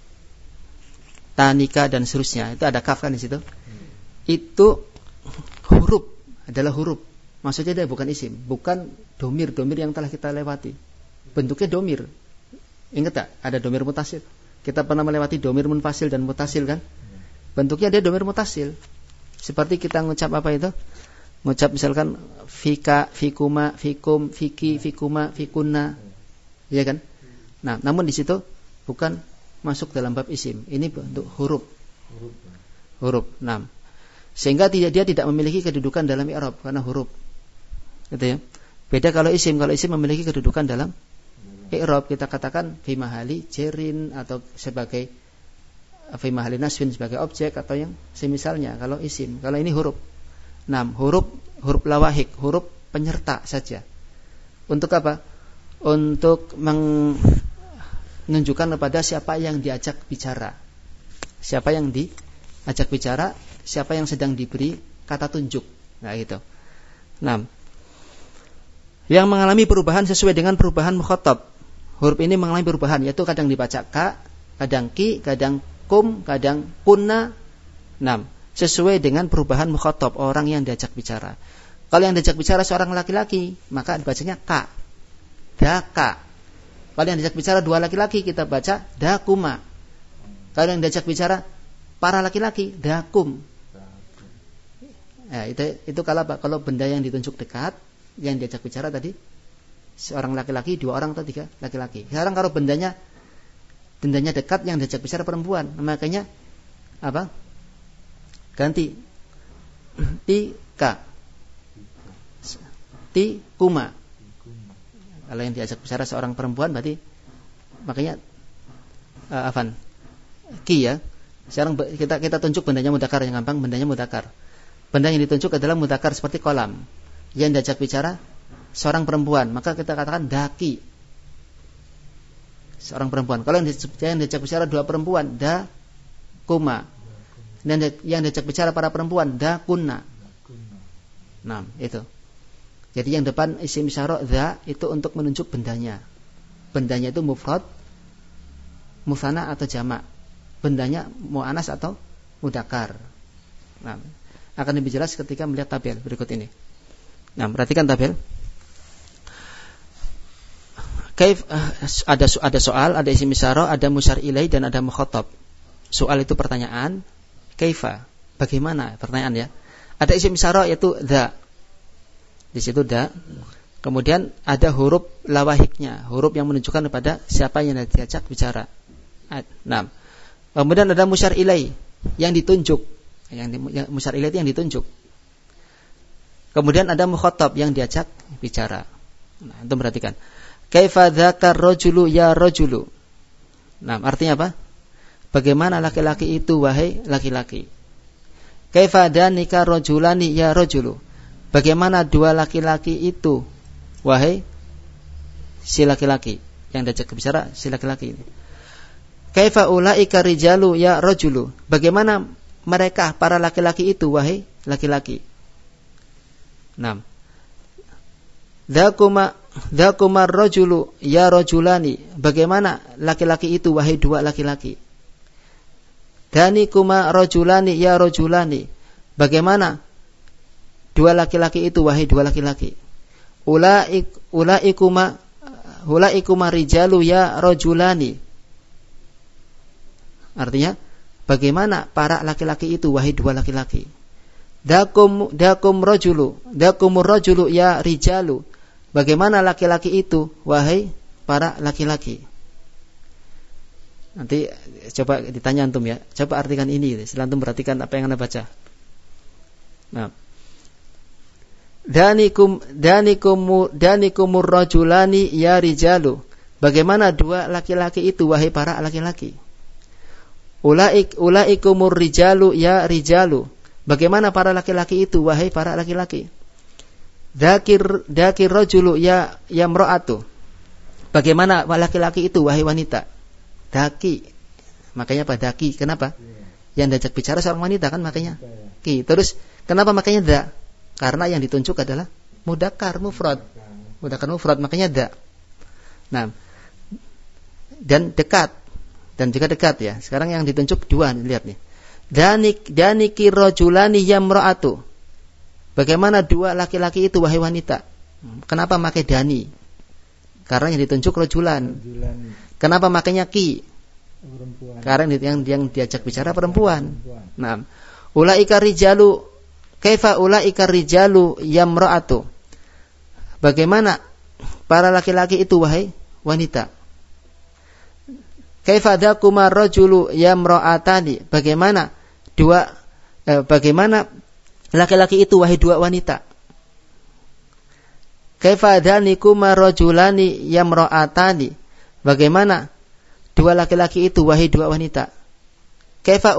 tanika dan seterusnya. Itu ada kaf kan di situ. Itu huruf, adalah huruf. Maksudnya dia bukan isim, bukan domir yang telah kita lewati. Bentuknya domir. Ingat tak? Ada domir mutasil. Kita pernah melewati domir munfasil dan mutasil kan? Bentuknya dia domir mutasil. Seperti kita ngucap apa itu? Ngucap misalkan fika, fikuma, fikum, fiki, fikuma, fikunna. Iya kan? Nah, namun di situ bukan masuk dalam bab isim. Ini bentuk huruf. Huruf 6. Sehingga dia tidak memiliki kedudukan dalam i'rab karena huruf. Gitu ya. Beda kalau isim memiliki kedudukan dalam i'rab, kita katakan fi mahali jerin atau sebagai fi mahali nasbin sebagai objek atau yang semisalnya. Kalau isim, kalau ini huruf. 6. Huruf lawahik, huruf penyerta saja. Untuk apa? Untuk menunjukkan kepada siapa yang diajak bicara. Siapa yang diajak bicara, siapa yang sedang diberi kata tunjuk. Nah, gitu. 6. Yang mengalami perubahan sesuai dengan perubahan mukhatab. Huruf ini mengalami perubahan, yaitu kadang dibaca ka, kadang ki, kadang kum, kadang kunna. 6. Sesuai dengan perubahan mukhatab, orang yang diajak bicara. Kalau yang diajak bicara seorang laki-laki, maka dibacanya ka, daka. Kalau yang diajak bicara dua laki-laki, kita baca dakuma. Kalau yang diajak bicara para laki-laki, dakum. Ya, itu kalau apa? Kalau benda yang ditunjuk dekat, yang diajak bicara tadi seorang laki-laki, dua orang atau tiga laki-laki. Sekarang kalau bendanya dekat, yang diajak bicara perempuan, makanya apa? Ganti tika, tikuma. Kalau yang diajak bicara seorang perempuan, berarti makanya afan ki ya. Sekarang kita tunjuk bendanya mudzakkar yang gampang, bendanya mudzakkar. Benda yang ditunjuk adalah mudzakkar seperti kolam. Yang diajak bicara seorang perempuan, maka kita katakan daki, seorang perempuan. Kalau yang diajak bicara dua perempuan, dakuma. Dan yang diajak bicara para perempuan, dakunna. Nah, itu. Jadi yang depan isim isyarah dha itu untuk menunjuk bendanya. bendanya itu mufrad, musanna atau jamak, bendanya muannas atau mudzakkar. Nah, akan lebih jelas ketika melihat tabel berikut ini. Nah, perhatikan tabel. Ada soal, ada isim isyarah, ada musyar ilaih dan ada mukhatab. Soal itu pertanyaan, kaifa, bagaimana, pertanyaan ya. Ada isim isyarah yaitu dha. Di situ dha. Kemudian ada huruf lawahiknya, huruf yang menunjukkan kepada siapa yang diajak bicara. Nah, kemudian ada musyar ilaih yang ditunjuk, yang musyar ilaih itu yang ditunjuk. Kemudian ada mukhatab yang diajak bicara. Nah, itu perhatikan. Kaifa dzakar rajulu ya rajulu. Nah, artinya apa? Bagaimana laki-laki itu wahai laki-laki? Kaifa danika rajulani ya rajulu. Bagaimana dua laki-laki itu wahai si laki-laki yang diajak bicara, si laki-laki ini. Kaifa ulaika rijalu ya rajulu. Bagaimana mereka para laki-laki itu wahai laki-laki? Nah, dzakuma rajulu ya rajulani. Bagaimana laki-laki itu wahai dua laki-laki? Danikuma rajulani ya rajulani. Bagaimana dua laki-laki itu wahai dua laki-laki? Ulaikuma rijalu ya rajulani. Artinya, bagaimana para laki-laki itu wahai dua laki-laki? Dakumur rajulu ya rijalu. Bagaimana laki-laki itu wahai para laki-laki? Nanti coba ditanya antum ya. Coba artikan ini, setelah antum perhatikan apa yang Anda baca. Nah, danikumur rajulani ya rijalu. Bagaimana dua laki-laki itu wahai para laki-laki? Ulaikumur rijalu ya rijalu. Bagaimana para laki-laki itu wahai para laki-laki? Dakir rajulu ya mra'atu. Bagaimana laki-laki itu wahai wanita? Daki. Makanya apa daki? Kenapa? Yang diajak bicara seorang wanita kan makanya ki. Terus kenapa makanya da? Karena yang ditunjuk adalah mudzakkar mufrad. Mudzakkar mufrad makanya da. Nah, dan dekat. Dan juga dekat ya. Sekarang yang ditunjuk dua, lihat nih. Daniki rajulani ya mra'atu. Bagaimana dua laki-laki itu wahai wanita? Kenapa pakai dani? Karena yang ditunjuk rajulan. Kenapa makanya ki? Perempuan. Karena yang diajak bicara perempuan. Nah, ulaika rijalu. Kaifa ulaika rijalu yamra'atu. Bagaimana para laki-laki itu wahai wanita? Kaifa dzakuma rajulu yamra'atani. Bagaimana laki-laki itu wahai dua wanita? Kaifa dhanikuma rajulani yamra'atani. Bagaimana dua laki-laki itu wahai dua wanita? Kaifa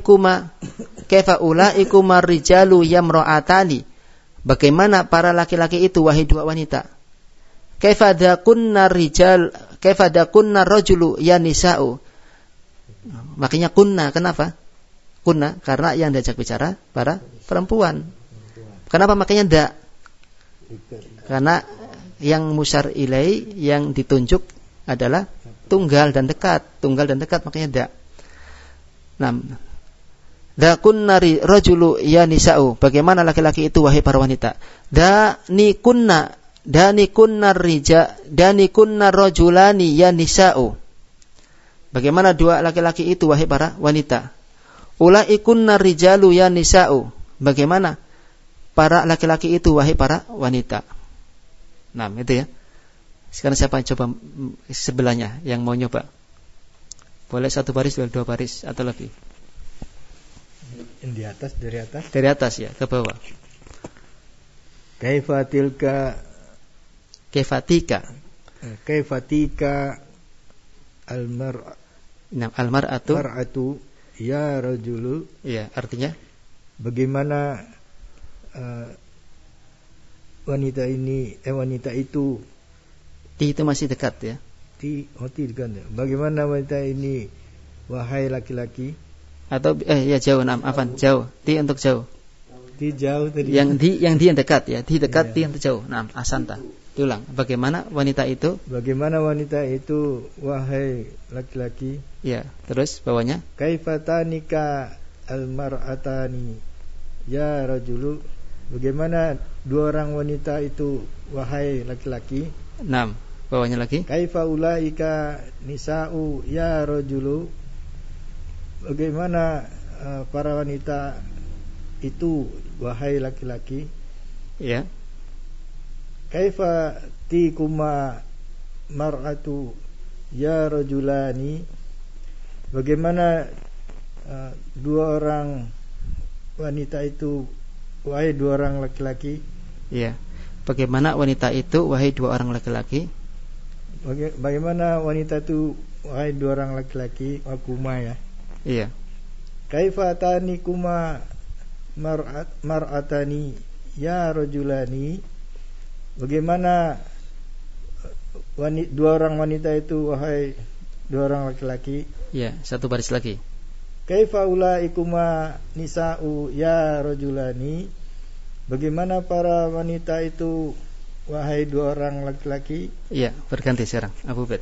ulaikuma rijalu yamra'atani. Bagaimana para laki-laki itu wahai dua wanita? Kaifa dakunna rajulu ya nisa'u. Makanya kunna, kenapa? Kunna karena yang diajak bicara para perempuan. Kenapa makanya da? Karena yang musyar ilaih yang ditunjuk adalah tunggal dan dekat makanya da. Nah, dakunna rajulu ya nisa'u. Bagaimana laki-laki itu wahai para wanita? Danikunna rajulani ya nisa'u. Bagaimana dua laki-laki itu wahai para wanita? Ulaikunna rijalu ya nisa'u. Bagaimana para laki-laki itu wahai para wanita? Nah, itu ya. Sekarang siapa yang coba sebelahnya yang mau nyoba? Boleh satu baris, dua baris atau lebih? Di atas, dari atas? Dari atas ya, ke bawah. Kaifatika almar'atu ya rajulu. Ya, artinya bagaimana wanita itu itu masih dekat ya. Dekat. Bagaimana wanita ini wahai laki-laki? Atau ya jauh, jauh. Ti untuk jauh. Di jauh tadi. Yang di yang dekat ya, di dekat, di yang jauh. Asanta. Diulang. Bagaimana wanita itu? Bagaimana wanita itu wahai laki-laki? Ya, terus bawahnya. Kaifatanika almar'atani ya rajulu. Bagaimana dua orang wanita itu wahai laki-laki? 6. Bawahnya lagi. Kaifa ulaika nisa'u ya rajulu. Bagaimana para wanita itu wahai laki-laki? Ya. Kaifa tikuma mar'atu ya rajulani. Bagaimana dua orang wanita itu wahai dua orang laki-laki? Iya. Bagaimana wanita itu wahai dua orang laki-laki? Bagaimana wanita itu wahai dua orang laki-laki? Wakuma ya. Iya. Kaifa tanikuma mar'atani ya rajulani. Bagaimana dua orang wanita itu wahai dua orang laki-laki? Iya, satu baris lagi. Kaifa ulaikuma nisa'u ya rajulani. Bagaimana para wanita itu wahai dua orang laki-laki? Iya, berganti sekarang Abu Bed.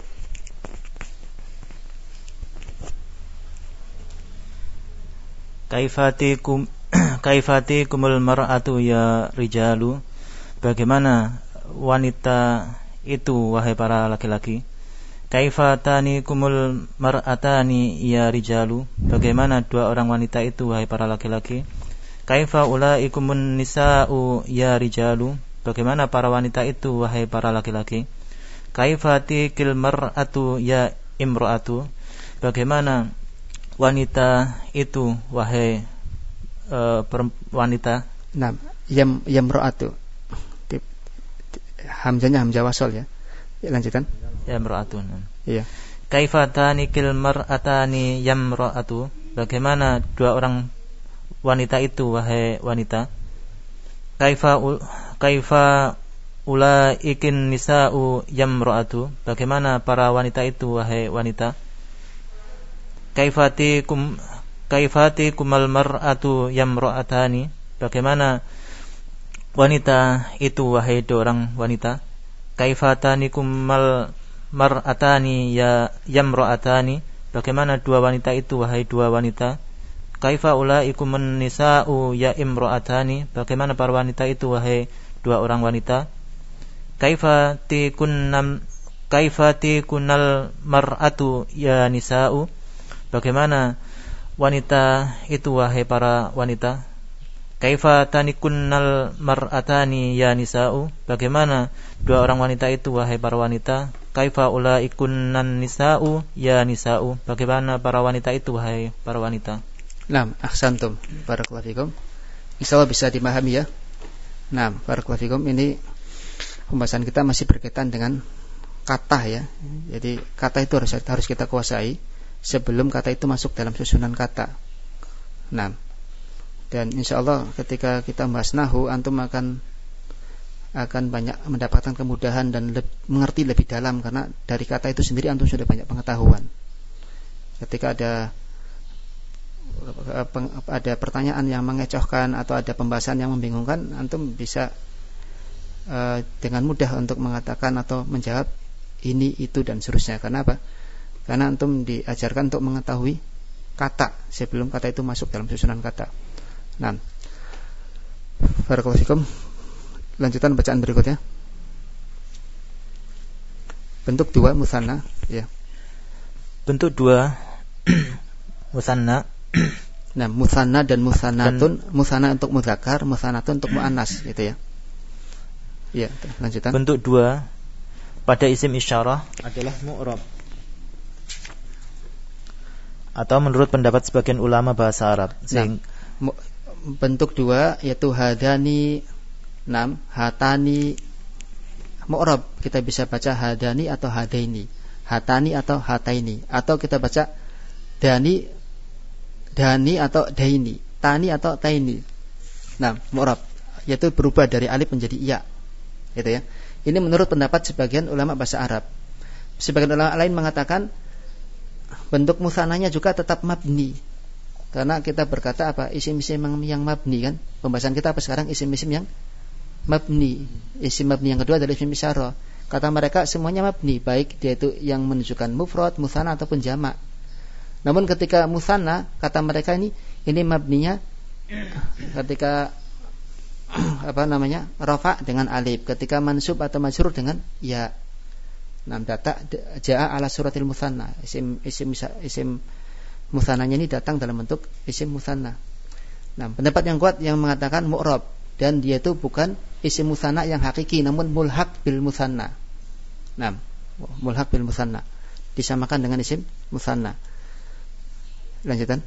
Kaifatikumul mar'atu ya rijalu. Bagaimana wanita itu wahai para laki-laki? Kaifatanikumul mar'atani ya rijalu. Bagaimana dua orang wanita itu wahai para laki-laki? Kaifa ulaikumun nisa'u ya rijalu. Bagaimana para wanita itu wahai para laki-laki? Kaifatikil mar'atu ya imra'atu. Bagaimana wanita itu wahai wanita? Nah, yamra'atu. Hamzanya hamzah wasal ya. Lanjutkan. Yamra'atun. Iya. Kaifanikil mar'atani yamra'atu. Bagaimana dua orang wanita itu wahai wanita? Kaifa ulaikin nisa'u yamra'atu. Bagaimana para wanita itu wahai wanita? Kaifatikumul mar'atu yamra'atani. Bagaimana wanita itu wahai dua orang wanita? Kaifatanikumul mar'atani ya yamra'atani. Bagaimana dua wanita itu wahai dua wanita? Kaifa ulaikumun nisa'u ya imra'atani. Bagaimana para wanita itu wahai dua orang wanita? Kaifatikunal mar'atu ya nisa'u. Bagaimana wanita itu wahai para wanita? Kaifatanikunal mar'atani ya nisa'u. Bagaimana dua orang wanita itu wahai para wanita? Kaifa ulaikunnan nisa'u ya nisa'u. Bagaimana para wanita itu wahai para wanita? Naam, ahsantum. Barakallahu fikum. Insyaallah bisa dimahami ya. Naam, barakallahu fikum. Ini pembahasan kita masih berkaitan dengan kata ya. Jadi kata itu harus kita kuasai sebelum kata itu masuk dalam susunan kata. Naam. Dan insyaallah ketika kita membahas nahwu, antum akan banyak mendapatkan kemudahan dan mengerti lebih dalam, karena dari kata itu sendiri antum sudah banyak pengetahuan. Ketika ada pertanyaan yang mengecohkan atau ada pembahasan yang membingungkan, antum bisa dengan mudah untuk mengatakan atau menjawab ini, itu dan seterusnya. Karena apa? Karena antum diajarkan untuk mengetahui kata sebelum kata itu masuk dalam susunan kata. Nah, barakallahu fikum. Lanjutan bacaan berikutnya. Bentuk 2 musanna ya. Bentuk 2 musanna. Nah, musanna dan musannatun, musanna untuk muzakkar, musannatun untuk muannas gitu ya. Iya, lanjutan. Bentuk 2 pada isim isyarah adalah mu'rab. Atau menurut pendapat sebagian ulama bahasa Arab. Bentuk 2 yaitu hadani, hatani, mu'rab. Kita bisa baca hadani atau hadaini, hatani atau hataini, atau kita baca dani atau daini, tani atau taini. Nah, mu'rab yaitu berubah dari alif menjadi ya. Gitu ya. Ini menurut pendapat sebagian ulama bahasa Arab. Sebagian ulama lain mengatakan bentuk musannanya juga tetap mabni. Karena kita berkata apa? Isim-isim yang mabni kan. Pembahasan kita apa sekarang? Isim-isim yang mabni. Isim mabni yang kedua adalah isim isyarah. Kata mereka semuanya mabni, baik dia itu yang menunjukkan mufrad, mutsanna ataupun jamak. Namun ketika mutsanna, kata mereka ini mabninya ketika rafa dengan alif, ketika mansub atau majrur dengan ya. Data jaa ala suratil mutsanna. Isim mutsannanya ini datang dalam bentuk isim mutsanna. Pendapat yang kuat yang mengatakan mu'rab, dan dia itu bukan isim mutsanna yang hakiki, namun mulhaq bil mutsanna. Mulhaq bil mutsanna disamakan dengan isim mutsanna. Lanjutan.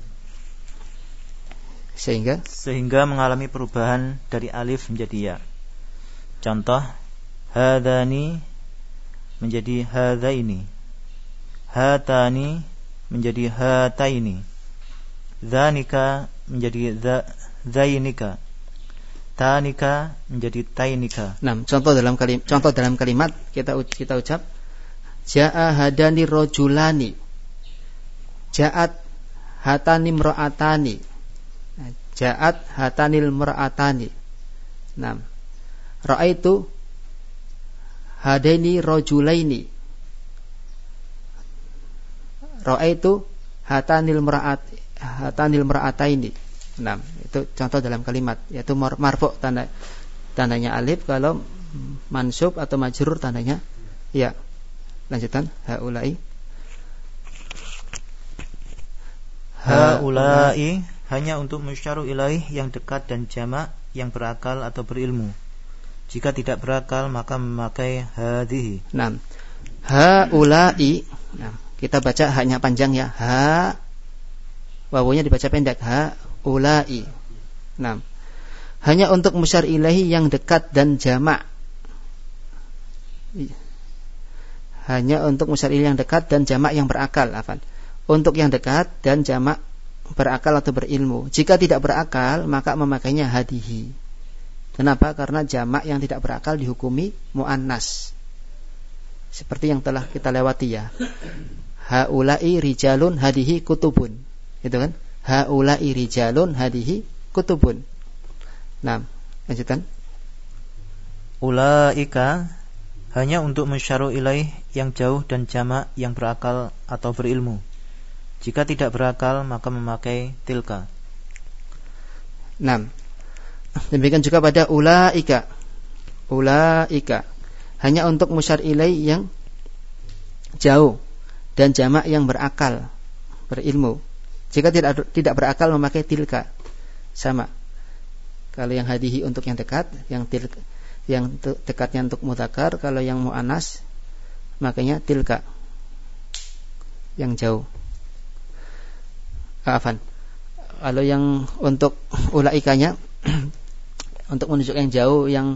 Sehingga mengalami perubahan dari alif menjadi ya. Contoh, hadani menjadi hadaini, hatani menjadi hataini, dzanika menjadi dzainika, tanika menjadi tainika. Contoh dalam kalimat kita ucap jaa hadani rajulani, jaat hatani mraatani, jaat hatanil mraatani. Ra'aitu hadaini rajulaini, ra'aitu hatanil mra'ataini. Itu contoh dalam kalimat, yaitu marfu' tandanya alif, kalau mansub atau majrur tandanya ya. Lanjutan, haula'i hanya untuk musyaru ilaih yang dekat dan jamak yang berakal atau berilmu. Jika tidak berakal maka memakai hadhihi. Haula'i. Kita baca hanya panjang ya. Wawunya dibaca pendek. Haula'i. Hanya untuk musyar ilahi yang dekat dan jamak. Hanya untuk musyar ilahi yang dekat dan jamak yang berakal. Untuk yang dekat dan jamak berakal atau berilmu. Jika tidak berakal maka memakainya hadihi. Kenapa? Karena jamak yang tidak berakal dihukumi muannas. Seperti yang telah kita lewati ya. Haula'i rijalun hadihi kutubun. Itu kan? Haula'i rijalun hadihi kutubun. Lanjutan. Ulaika hanya untuk musyaru ilaih yang jauh dan jamak yang berakal atau berilmu. Jika tidak berakal maka memakai tilka. Demikian juga pada ulaika. Ulaika hanya untuk musyar ilai yang jauh dan jamak yang berakal, berilmu. Jika tidak berakal memakai tilka. Sama. Kalau yang hadihi untuk yang dekat, yang dekatnya untuk mudzakkar, kalau yang muannas makanya tilka. Yang jauh. Kalau yang untuk ulaikanya untuk menunjuk yang jauh yang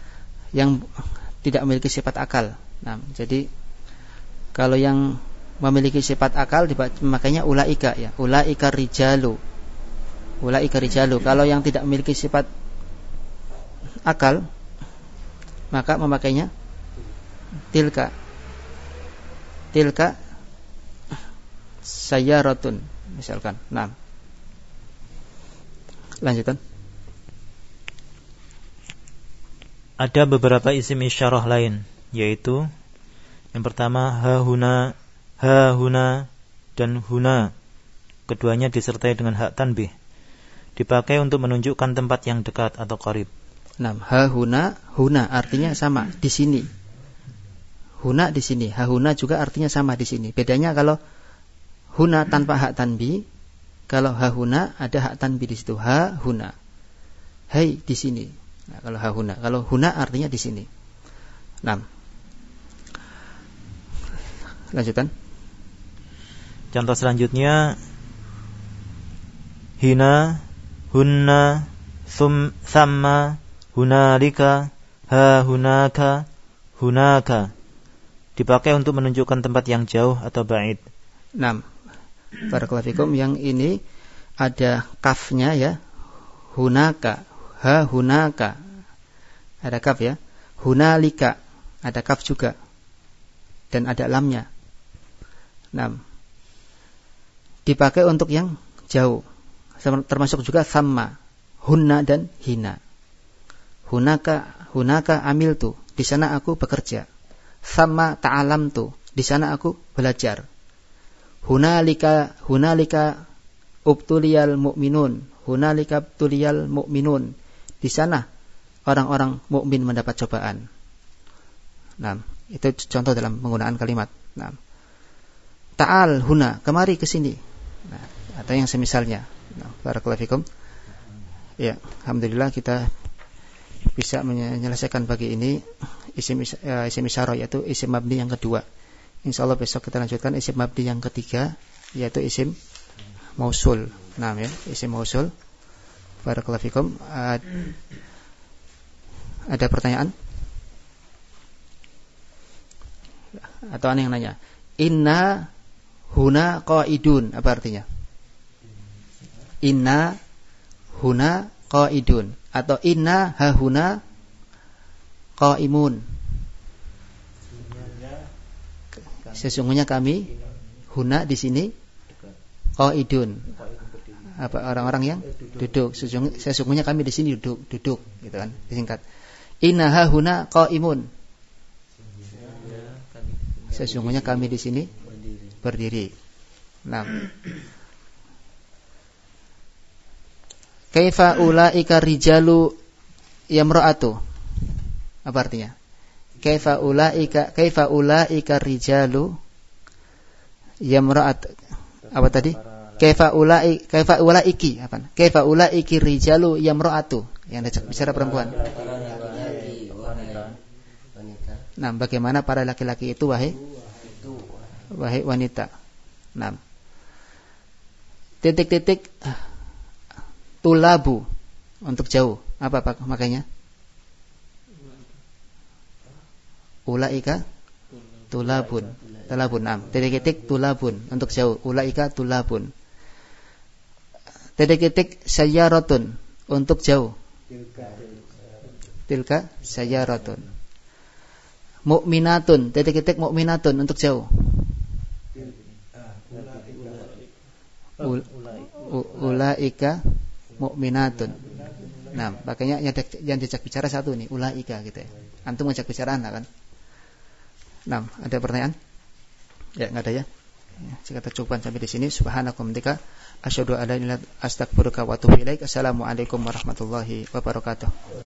tidak memiliki sifat akal. Jadi kalau yang memiliki sifat akal makanya ulaika ya. Ulaika rijalu. Ulaika rijalu. Kalau yang tidak memiliki sifat akal maka memakainya tilka. Tilka sayyaratun misalkan. Lanjutan. Ada beberapa isim isyarah lain, yaitu yang pertama hahuna, dan huna. Keduanya disertai dengan hak tanbih. Dipakai untuk menunjukkan tempat yang dekat atau qarib. Hahuna, huna artinya sama di sini. Huna di sini, hahuna juga artinya sama di sini. Bedanya kalau huna tanpa hak tanbih, kalau hahuna ada hak tanbih di situ. Hahuna. Hai di sini. Kalau hahuna, kalau huna artinya di sini. Lanjutan. Contoh selanjutnya hina, hunna, thamma, hunalika, hahunaka, hunaka. Dipakai untuk menunjukkan tempat yang jauh atau ba'id. Barakallahu fikum, yang ini ada kafnya ya. Hunaka, hunaka ada kaf ya. Hunalika ada kaf juga dan ada lamnya. Dipakai untuk yang jauh, termasuk juga thamma, hunna dan hina. Hunaka hunaka amiltu, di sana aku bekerja. Thamma ta'alamtu, di sana aku belajar. Hunalika ubtuliyal mu'minun, hunalika ubtuliyal mu'minun, di sana orang-orang mukmin mendapat cobaan. Nah, itu contoh dalam penggunaan kalimat. Nah, ta'al huna, kemari ke sini. Nah, atau yang semisalnya. Nah, barakallahu fikum. Ya, alhamdulillah kita bisa menyelesaikan pagi ini isim isyarah, yaitu isim mabni yang kedua. Insyaallah besok kita lanjutkan isim mabni yang ketiga, yaitu isim mausul. Nah, ya, isim mausul. Barakallahu fikum. Ada pertanyaan? Atau ada yang nanya? Inna huna qaidun, apa artinya? Inna huna qaidun atau inna hahuna qaimun. Sesungguhnya kami huna di sini qaidun. Apa orang-orang yang duduk. Sesungguhnya kami di sini duduk gitu kan, disingkat. Inna hahuna qaimun. Sesungguhnya kami di sini berdiri. Nah, kaifa ulaika rijalu yamra'atu, apa artinya? Kaifa ulaika rijalu yamra'at, apa tadi? Kaifa ulaiki apa? Kaifa ulaiki rijalu yamra'atu, yang bicara perempuan. Nah, bagaimana para laki-laki itu wahai wanita. Nah, titik-titik tulabu untuk jauh. Apa makanya? Ulaika tulabun. Nah, titik-titik tulabun untuk jauh. Ulaika tulabun. Titik-titik sayyaratun untuk jauh. Tilka sayyaratun. Mu'minatun, titik-titik mu'minatun untuk jauh. Ulaika mu'minatun. Nah, makanya yang diajak bicara satu nih, ulaika gitu ya. Antum ngajak bicara kan? Nah, ada pertanyaan? Ya, enggak ada ya. Jika tercukupkan sampai di sini, subhanakum tika asyhadu an la ilaha illa anta astaghfiruka wa atubu ilaik. Assalamualaikum warahmatullahi wabarakatuh.